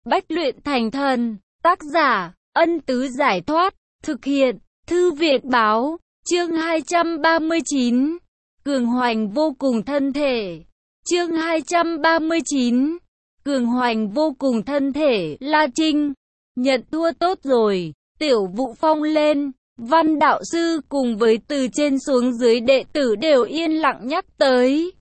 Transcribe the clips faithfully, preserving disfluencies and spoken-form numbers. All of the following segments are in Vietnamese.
Bách luyện thành thần. Tác giả, Ân Tứ Giải Thoát. Thực hiện, Thư Việt Báo. Chương hai trăm ba mươi chín. Cường hoành vô cùng thân thể. Chương hai trăm ba mươi chín. Cường hoành vô cùng thân thể. La Trinh nhận thua tốt rồi. Tiểu Vũ Phong lên. Văn đạo sư cùng với từ trên xuống dưới đệ tử đều yên lặng nhắc tới.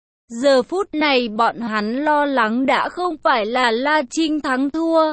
Giờ phút này bọn hắn lo lắng đã không phải là La Trinh thắng thua,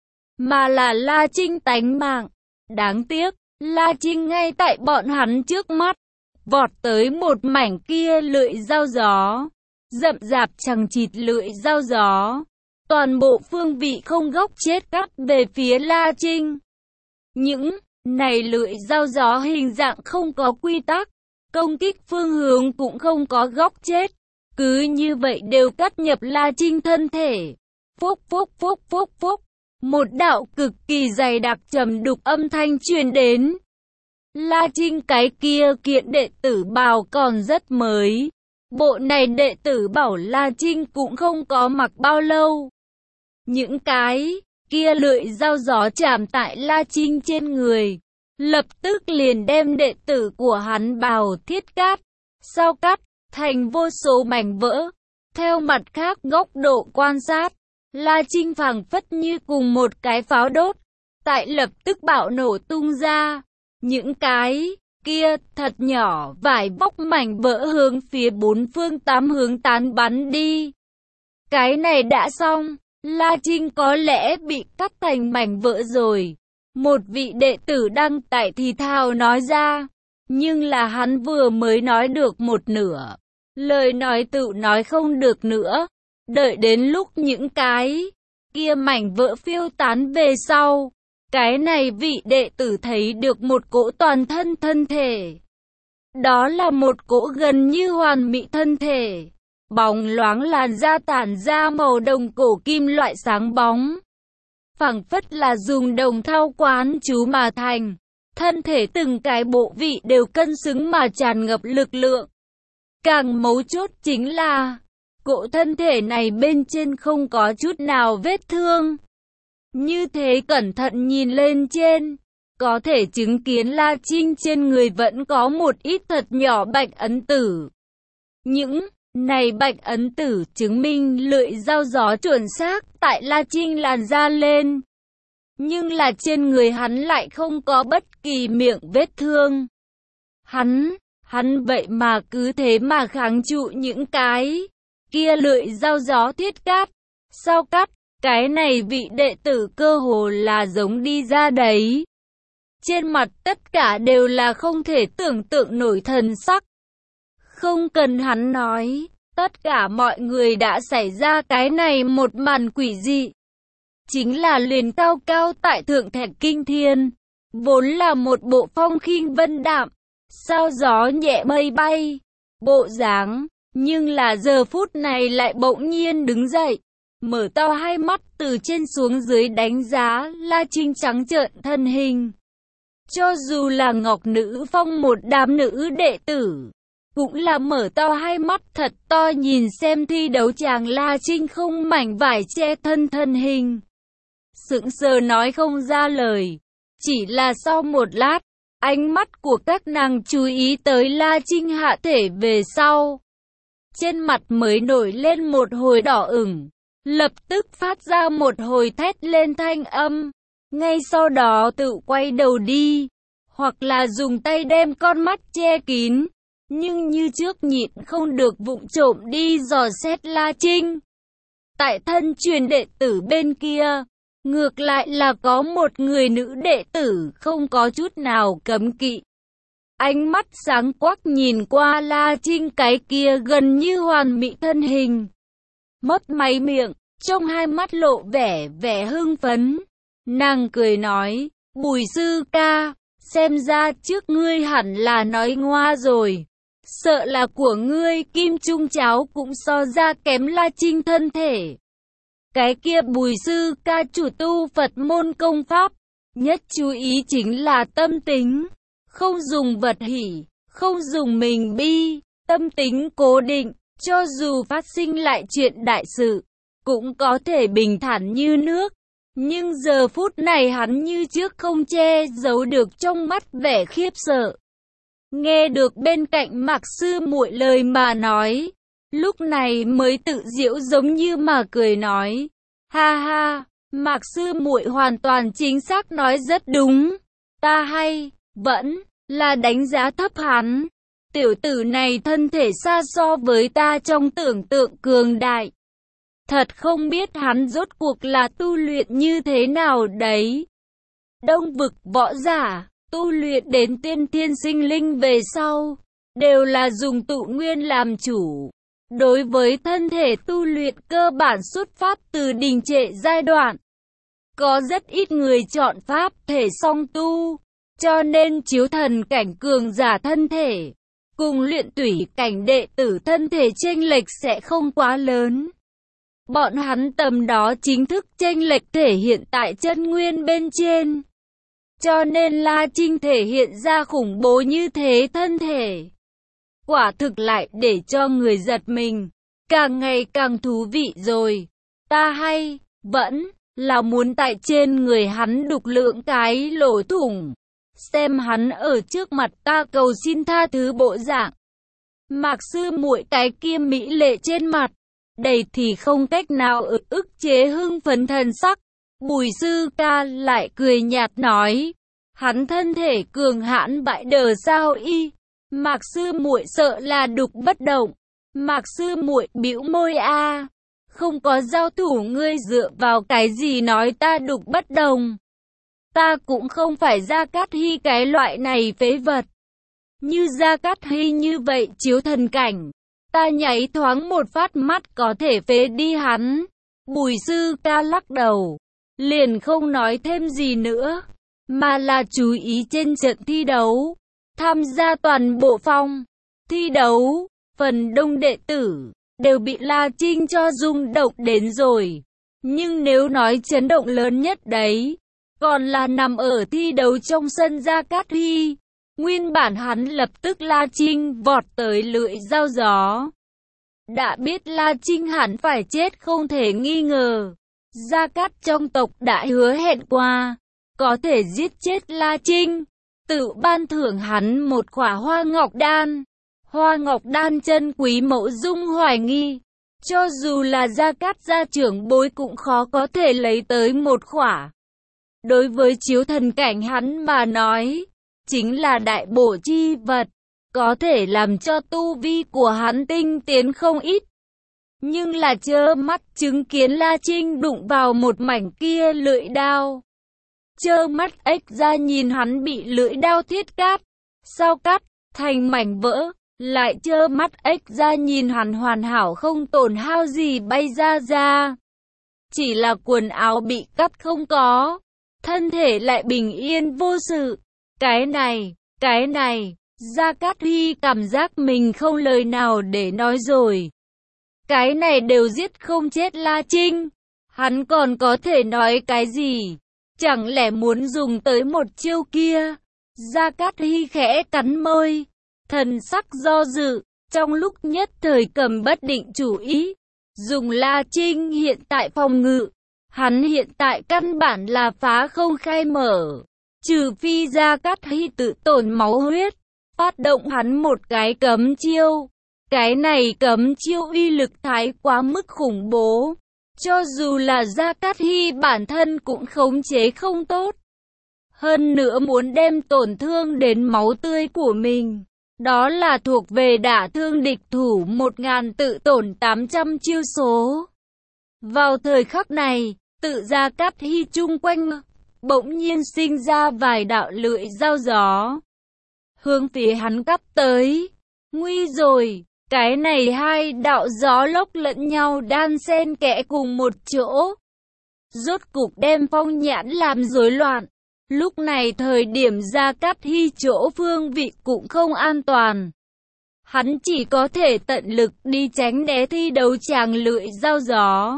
mà là La Trinh tánh mạng. Đáng tiếc, La Trinh ngay tại bọn hắn trước mắt, vọt tới một mảnh kia lưỡi dao gió, rậm rạp chằng chịt lưỡi dao gió, toàn bộ phương vị không góc chết cắt về phía La Trinh. Những này lưỡi dao gió hình dạng không có quy tắc, công kích phương hướng cũng không có góc chết, cứ như vậy đều cắt nhập La Trinh thân thể. Phúc phúc phúc phúc phúc, một đạo cực kỳ dày đặc trầm đục âm thanh truyền đến. La Trinh cái kia kiện đệ tử bào còn rất mới, bộ này đệ tử bảo La Trinh cũng không có mặc bao lâu. Những cái kia lưỡi dao gió chạm tại La Trinh trên người, lập tức liền đem đệ tử của hắn bào thiết cát, sao cắt thành vô số mảnh vỡ. Theo mặt khác góc độ quan sát, La Trinh phảng phất như cùng một cái pháo đốt, tại lập tức bạo nổ tung ra. Những cái kia thật nhỏ vải vóc mảnh vỡ hướng phía bốn phương tám hướng tán bắn đi. Cái này đã xong, La Trinh có lẽ bị cắt thành mảnh vỡ rồi. Một vị đệ tử đang tại thì thào nói ra, nhưng là hắn vừa mới nói được một nửa, lời nói tự nói không được nữa. Đợi đến lúc những cái kia mảnh vỡ phiêu tán về sau, cái này vị đệ tử thấy được một cỗ toàn thân thân thể. Đó là một cỗ gần như hoàn mỹ thân thể, bóng loáng làn da tản ra màu đồng cổ kim loại sáng bóng, phảng phất là dùng đồng thau quán chú mà thành. Thân thể từng cái bộ vị đều cân xứng mà tràn ngập lực lượng. Càng mấu chốt chính là cỗ thân thể này bên trên không có chút nào vết thương. Như thế cẩn thận nhìn lên trên, có thể chứng kiến La Trinh trên người vẫn có một ít thật nhỏ bạch ấn tử. Những này bạch ấn tử chứng minh lưỡi dao gió chuẩn xác tại La Trinh làn da lên. Nhưng là trên người hắn lại không có bất kỳ miệng vết thương. Hắn, hắn vậy mà cứ thế mà kháng trụ những cái kia lưỡi dao gió thiết cát, sao cắt. Cái này vị đệ tử cơ hồ là giống đi ra đấy. Trên mặt tất cả đều là không thể tưởng tượng nổi thần sắc. Không cần hắn nói, tất cả mọi người đã xảy ra cái này một màn quỷ dị. Chính là liền cao cao tại thượng Thạch Kinh Thiên, vốn là một bộ phong khinh vân đạm, sao gió nhẹ mây bay, bộ dáng, nhưng là giờ phút này lại bỗng nhiên đứng dậy, mở to hai mắt từ trên xuống dưới đánh giá La Trinh trắng trợn thân hình. Cho dù là Ngọc Nữ Phong một đám nữ đệ tử, cũng là mở to hai mắt thật to nhìn xem thi đấu chàng La Trinh không mảnh vải che thân thân hình. Sững sờ nói không ra lời, chỉ là sau một lát, ánh mắt của các nàng chú ý tới La Trinh hạ thể về sau. Trên mặt mới nổi lên một hồi đỏ ửng, lập tức phát ra một hồi thét lên thanh âm, ngay sau đó tự quay đầu đi, hoặc là dùng tay đem con mắt che kín, nhưng như trước nhịn không được vụng trộm đi dò xét La Trinh. Tại thân truyền đệ tử bên kia, ngược lại là có một người nữ đệ tử không có chút nào cấm kỵ. Ánh mắt sáng quắc nhìn qua La Trinh cái kia gần như hoàn mỹ thân hình. Mấp máy miệng, trong hai mắt lộ vẻ vẻ hưng phấn. Nàng cười nói, Bùi sư ca, xem ra trước ngươi hẳn là nói ngoa rồi. Sợ là của ngươi kim trung cháo cũng so ra kém La Trinh thân thể. Cái kia Bùi sư ca chủ tu Phật môn công pháp, nhất chú ý chính là tâm tính, không dùng vật hỷ, không dùng mình bi, tâm tính cố định, cho dù phát sinh lại chuyện đại sự, cũng có thể bình thản như nước. Nhưng giờ phút này hắn như trước không che giấu được trong mắt vẻ khiếp sợ. Nghe được bên cạnh Mạc sư muội lời mà nói, lúc này mới tự giễu giống như mà cười nói, ha ha, Mạc sư muội hoàn toàn chính xác nói rất đúng, ta hay, vẫn, là đánh giá thấp hắn. Tiểu tử này thân thể xa so với ta trong tưởng tượng cường đại. Thật không biết hắn rốt cuộc là tu luyện như thế nào đấy. Đông vực võ giả, tu luyện đến tiên thiên sinh linh về sau, đều là dùng tụ nguyên làm chủ. Đối với thân thể tu luyện cơ bản xuất pháp từ đình trệ giai đoạn. Có rất ít người chọn pháp thể song tu, cho nên chiếu thần cảnh cường giả thân thể, cùng luyện tủy cảnh đệ tử thân thể chênh lệch sẽ không quá lớn. Bọn hắn tầm đó chính thức chênh lệch thể hiện tại chân nguyên bên trên. Cho nên La Trinh thể hiện ra khủng bố như thế thân thể. Quả thực lại để cho người giật mình, càng ngày càng thú vị rồi. Ta hay, vẫn, là muốn tại trên người hắn đục lượng cái lỗ thủng. Xem hắn ở trước mặt ta cầu xin tha thứ bộ dạng. Mạc sư muội cái kia mỹ lệ trên mặt, đầy thì không cách nào ức ức chế hưng phấn thần sắc. Bùi sư ca lại cười nhạt nói, hắn thân thể cường hãn bại đờ sao y. Mạc sư muội sợ là đục bất động. Mạc sư muội bĩu môi a, không có giao thủ ngươi dựa vào cái gì nói ta đục bất đồng. Ta cũng không phải Gia Cát Hy cái loại này phế vật. Như Gia Cát Hy như vậy chiếu thần cảnh, ta nháy thoáng một phát mắt có thể phế đi hắn. Bùi sư ca lắc đầu, liền không nói thêm gì nữa, mà là chú ý trên trận thi đấu. Tham gia toàn bộ phong thi đấu, phần đông đệ tử đều bị La Trinh cho rung động đến rồi. Nhưng nếu nói chấn động lớn nhất đấy, còn là nằm ở thi đấu trong sân Gia Cát Hy. Nguyên bản hắn lập tức La Trinh vọt tới lưỡi dao gió. Đã biết La Trinh hẳn phải chết không thể nghi ngờ. Gia Cát trong tộc đã hứa hẹn qua, có thể giết chết La Trinh, tự ban thưởng hắn một khỏa hoa ngọc đan. Hoa ngọc đan chân quý mẫu dung hoài nghi, cho dù là Gia Cát gia trưởng bối cũng khó có thể lấy tới một khỏa. Đối với chiếu thần cảnh hắn mà nói, chính là đại bổ chi vật, có thể làm cho tu vi của hắn tinh tiến không ít. Nhưng là trơ mắt chứng kiến La Trinh đụng vào một mảnh kia lưỡi đao. Trơ mắt ếch ra nhìn hắn bị lưỡi đao thiết cát, sao cắt, thành mảnh vỡ. Lại trơ mắt ếch ra nhìn hắn hoàn hảo không tổn hao gì bay ra ra. Chỉ là quần áo bị cắt không có, thân thể lại bình yên vô sự. Cái này, cái này, Gia Cát Hy cảm giác mình không lời nào để nói rồi. Cái này đều giết không chết La Trinh, hắn còn có thể nói cái gì? Chẳng lẽ muốn dùng tới một chiêu kia? Gia Cát Hy khẽ cắn môi, thần sắc do dự, trong lúc nhất thời cầm bất định chủ ý. Dùng La Trinh hiện tại phòng ngự, hắn hiện tại căn bản là phá không khai mở. Trừ phi Gia Cát Hy tự tổn máu huyết, phát động hắn một cái cấm chiêu. Cái này cấm chiêu uy lực thái quá mức khủng bố. Cho dù là Gia Cát Hy bản thân cũng khống chế không tốt. Hơn nữa muốn đem tổn thương đến máu tươi của mình. Đó là thuộc về đả thương địch thủ một ngàn tự tổn tám trăm chiêu số. Vào thời khắc này, tự Gia Cát Hy chung quanh bỗng nhiên sinh ra vài đạo lưỡi dao gió, hướng phía hắn cắp tới. Nguy rồi, cái này hai đạo gió lốc lẫn nhau đan xen kẽ cùng một chỗ, rốt cục đem Phong Nhãn làm rối loạn. Lúc này thời điểm Gia Cát Hy chỗ phương vị cũng không an toàn. Hắn chỉ có thể tận lực đi tránh né thi đấu tràng lưỡi dao gió.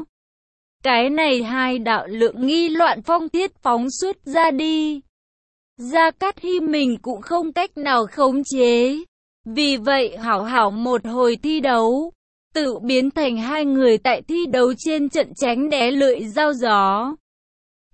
Cái này hai đạo lượng nghi loạn phong thiết phóng xuất ra đi. Gia Cát Hy mình cũng không cách nào khống chế. Vì vậy hảo hảo một hồi thi đấu, tự biến thành hai người tại thi đấu trên trận tránh né lưỡi dao gió.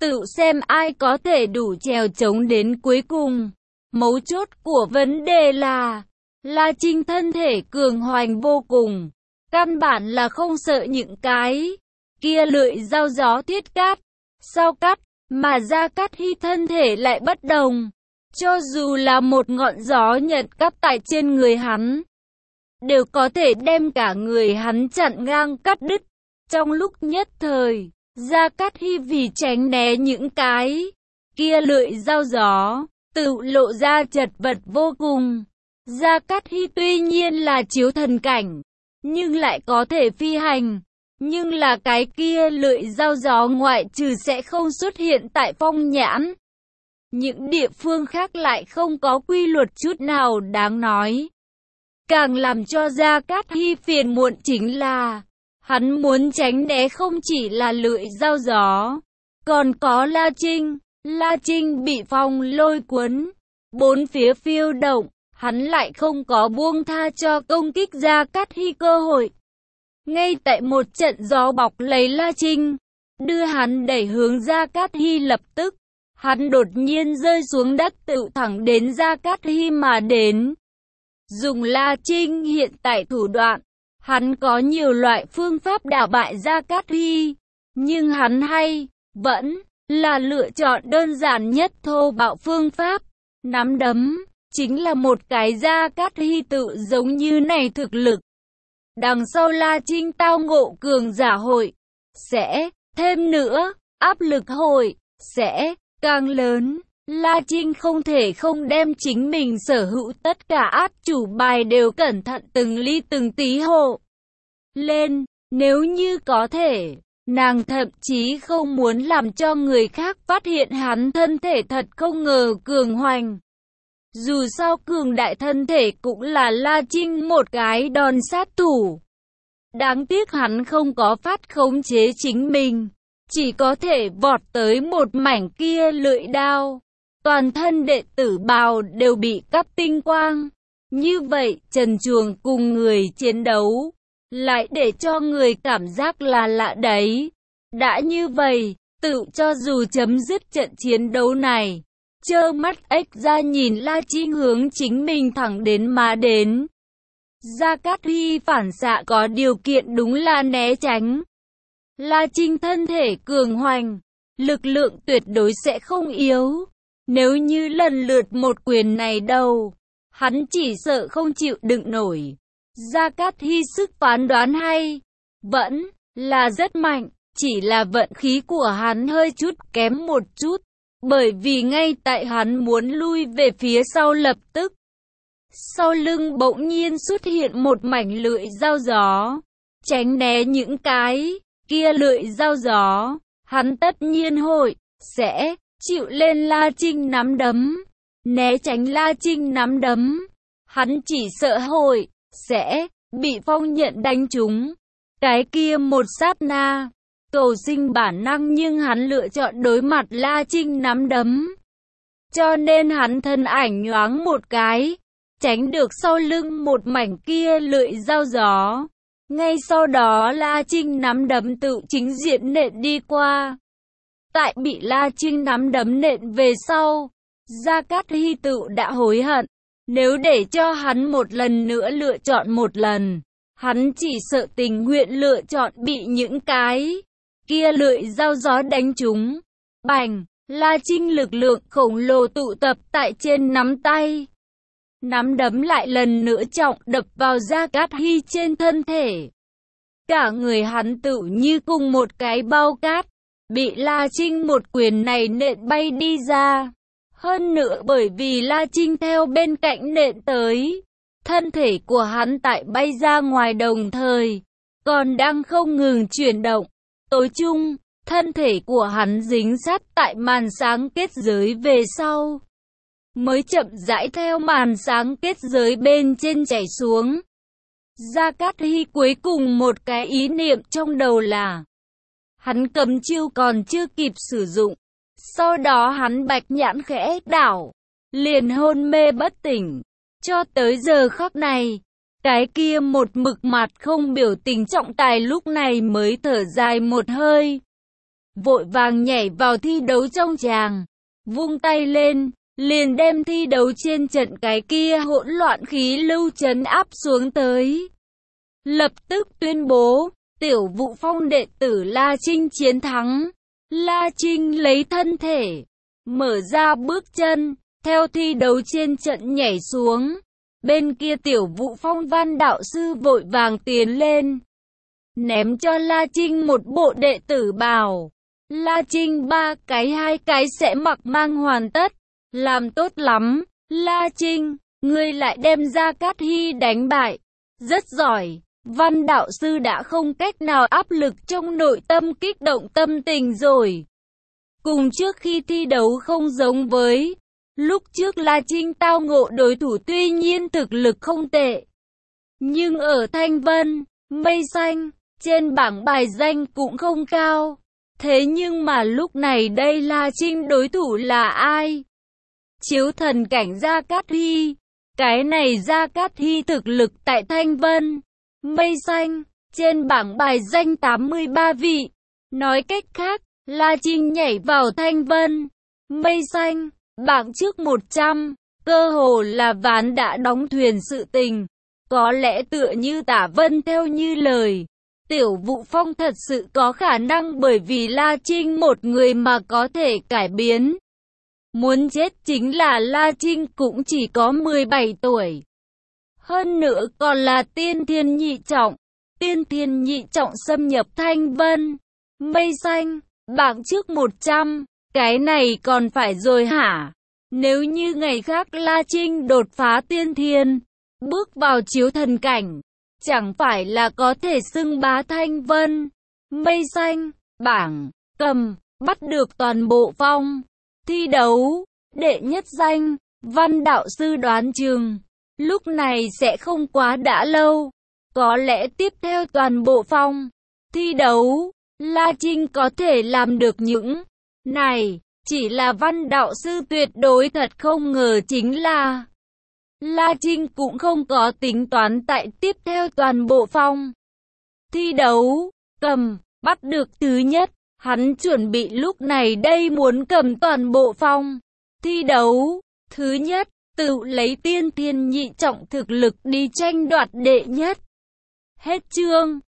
tự xem ai có thể đủ trèo trống đến cuối cùng. Mấu chốt của vấn đề là, La Trinh thân thể cường hoành vô cùng, căn bản là không sợ những cái kia lưỡi dao gió thiết cát, sao cắt, mà Gia Cát Hy thân thể lại bất đồng. Cho dù là một ngọn gió nhật cắt tại trên người hắn, đều có thể đem cả người hắn chặn ngang cắt đứt. Trong lúc nhất thời, Gia Cát Hy vì tránh né những cái kia lưỡi dao gió, tự lộ ra chật vật vô cùng. Gia Cát Hy tuy nhiên là chiếu thần cảnh, nhưng lại có thể phi hành. Nhưng là cái kia lưỡi dao gió ngoại trừ sẽ không xuất hiện tại phong nhãn, những địa phương khác lại không có quy luật chút nào đáng nói. Càng làm cho Gia Cát Hy phiền muộn chính là, hắn muốn tránh né không chỉ là lưỡi dao gió, còn có La Trinh. La Trinh bị phong lôi cuốn, bốn phía phiêu động, hắn lại không có buông tha cho công kích Gia Cát Hy cơ hội. Ngay tại một trận gió bọc lấy La Trinh, đưa hắn đẩy hướng Gia Cát Hy, lập tức, hắn đột nhiên rơi xuống đất tự thẳng đến Gia Cát Hy mà đến. Dùng La Trinh hiện tại thủ đoạn, hắn có nhiều loại phương pháp đả bại Gia Cát Hy, nhưng hắn hay, vẫn là lựa chọn đơn giản nhất thô bạo phương pháp, nắm đấm, chính là một cái Gia Cát Hy tự giống như này thực lực. Đằng sau La Trinh tao ngộ cường giả hội, sẽ, thêm nữa, áp lực hội, sẽ, càng lớn. La Trinh không thể không đem chính mình sở hữu tất cả át chủ bài đều cẩn thận từng ly từng tí hộ lên, nếu như có thể, nàng thậm chí không muốn làm cho người khác phát hiện hắn thân thể thật không ngờ cường hoành. Dù sao cường đại thân thể cũng là La Trinh một cái đòn sát thủ. Đáng tiếc hắn không có phát khống chế chính mình, chỉ có thể vọt tới một mảnh kia lưỡi đao. Toàn thân đệ tử bào đều bị cắp tinh quang. Như vậy, trần truồng cùng người chiến đấu, lại để cho người cảm giác là lạ đấy. Đã như vậy, tự cho dù chấm dứt trận chiến đấu này, trơ mắt ếch ra nhìn La Trinh hướng chính mình thẳng đến mà đến. Gia Cát Hy phản xạ có điều kiện đúng là né tránh. La Trinh thân thể cường hoành, lực lượng tuyệt đối sẽ không yếu. Nếu như lần lượt một quyền này đâu, hắn chỉ sợ không chịu đựng nổi. Gia Cát Hy sức phán đoán hay, vẫn là rất mạnh, chỉ là vận khí của hắn hơi chút kém một chút. Bởi vì ngay tại hắn muốn lui về phía sau lập tức, sau lưng bỗng nhiên xuất hiện một mảnh lưỡi dao gió. Tránh né những cái kia lưỡi dao gió, hắn tất nhiên hội, sẽ chịu lên La Trinh nắm đấm. Né tránh La Trinh nắm đấm, hắn chỉ sợ hội, sẽ bị phong nhận đánh trúng. Cái kia một sát na, cầu sinh bản năng nhưng hắn lựa chọn đối mặt La Trinh nắm đấm. Cho nên hắn thân ảnh nhoáng một cái, tránh được sau lưng một mảnh kia lưỡi dao gió. Ngay sau đó La Trinh nắm đấm tự chính diện nện đi qua. Tại bị La Trinh nắm đấm nện về sau, Gia Cát Hy tự đã hối hận. Nếu để cho hắn một lần nữa lựa chọn một lần, hắn chỉ sợ tình nguyện lựa chọn bị những cái kia lưỡi dao gió đánh trúng. Bành, La Trinh lực lượng khổng lồ tụ tập tại trên nắm tay. Nắm đấm lại lần nữa trọng đập vào Gia Cát Hy trên thân thể. Cả người hắn tự như cùng một cái bao cát, bị La Trinh một quyền này nện bay đi ra. Hơn nữa bởi vì La Trinh theo bên cạnh nện tới, thân thể của hắn tại bay ra ngoài đồng thời, còn đang không ngừng chuyển động. Tối chung, thân thể của hắn dính sát tại màn sáng kết giới về sau, mới chậm rãi theo màn sáng kết giới bên trên chảy xuống. Gia Cát Hy cuối cùng một cái ý niệm trong đầu là, hắn cấm chiêu còn chưa kịp sử dụng. Sau đó hắn bạch nhãn khẽ đảo, liền hôn mê bất tỉnh. Cho tới giờ khắc này, cái kia một mực mặt không biểu tình trọng tài lúc này mới thở dài một hơi. vội vàng nhảy vào thi đấu trong tràng, vung tay lên, liền đem thi đấu trên trận cái kia hỗn loạn khí lưu trấn áp xuống tới. Lập tức tuyên bố, Tiểu Vũ Phong đệ tử La Trinh chiến thắng. La Trinh lấy thân thể, mở ra bước chân, theo thi đấu trên trận nhảy xuống. Bên kia Tiểu Vũ Phong Văn đạo sư vội vàng tiến lên, ném cho La Trinh một bộ đệ tử bào. La Trinh ba cái hai cái sẽ mặc mang hoàn tất. Làm tốt lắm, La Trinh, ngươi lại đem Gia Cát Hy đánh bại. Rất giỏi. Văn đạo sư đã không cách nào áp lực trong nội tâm kích động tâm tình rồi. Cùng trước khi thi đấu không giống với lúc trước, La Trinh tao ngộ đối thủ tuy nhiên thực lực không tệ, nhưng ở Thanh Vân, Mây Xanh, trên bảng bài danh cũng không cao. Thế nhưng mà lúc này đây La Trinh đối thủ là ai? Chiếu thần cảnh Gia Cát Hy. Cái này Gia Cát Hy thực lực tại Thanh Vân, Mây Xanh, trên bảng bài danh tám mươi ba vị. Nói cách khác, La Trinh nhảy vào Thanh Vân, Mây Xanh, bảng trước một trăm, cơ hồ là ván đã đóng thuyền sự tình. Có lẽ tựa như Tả Vân theo như lời, Tiểu Vũ Phong thật sự có khả năng bởi vì La Trinh một người mà có thể cải biến. Muốn chết chính là La Trinh cũng chỉ có mười bảy tuổi. Hơn nữa còn là tiên thiên nhị trọng. Tiên thiên nhị trọng xâm nhập Thanh Vân, Mây Xanh, bảng trước một trăm. Cái này còn phải rồi hả? Nếu như ngày khác La Trinh đột phá tiên thiên, bước vào chiếu thần cảnh, chẳng phải là có thể xưng bá Thanh Vân, Mây Xanh, bảng, cầm, bắt được toàn bộ phong. Thi đấu, đệ nhất danh, Văn đạo sư đoán chừng lúc này sẽ không quá đã lâu. Có lẽ tiếp theo toàn bộ phong thi đấu, La Trinh có thể làm được những này. Chỉ là Văn đạo sư tuyệt đối thật không ngờ chính là La Trinh cũng không có tính toán tại tiếp theo toàn bộ phong thi đấu, cầm, bắt được thứ nhất. Hắn chuẩn bị lúc này đây muốn cầm toàn bộ phong thi đấu thứ nhất, tự lấy tiên thiên nhị trọng thực lực đi tranh đoạt đệ nhất. Hết chương.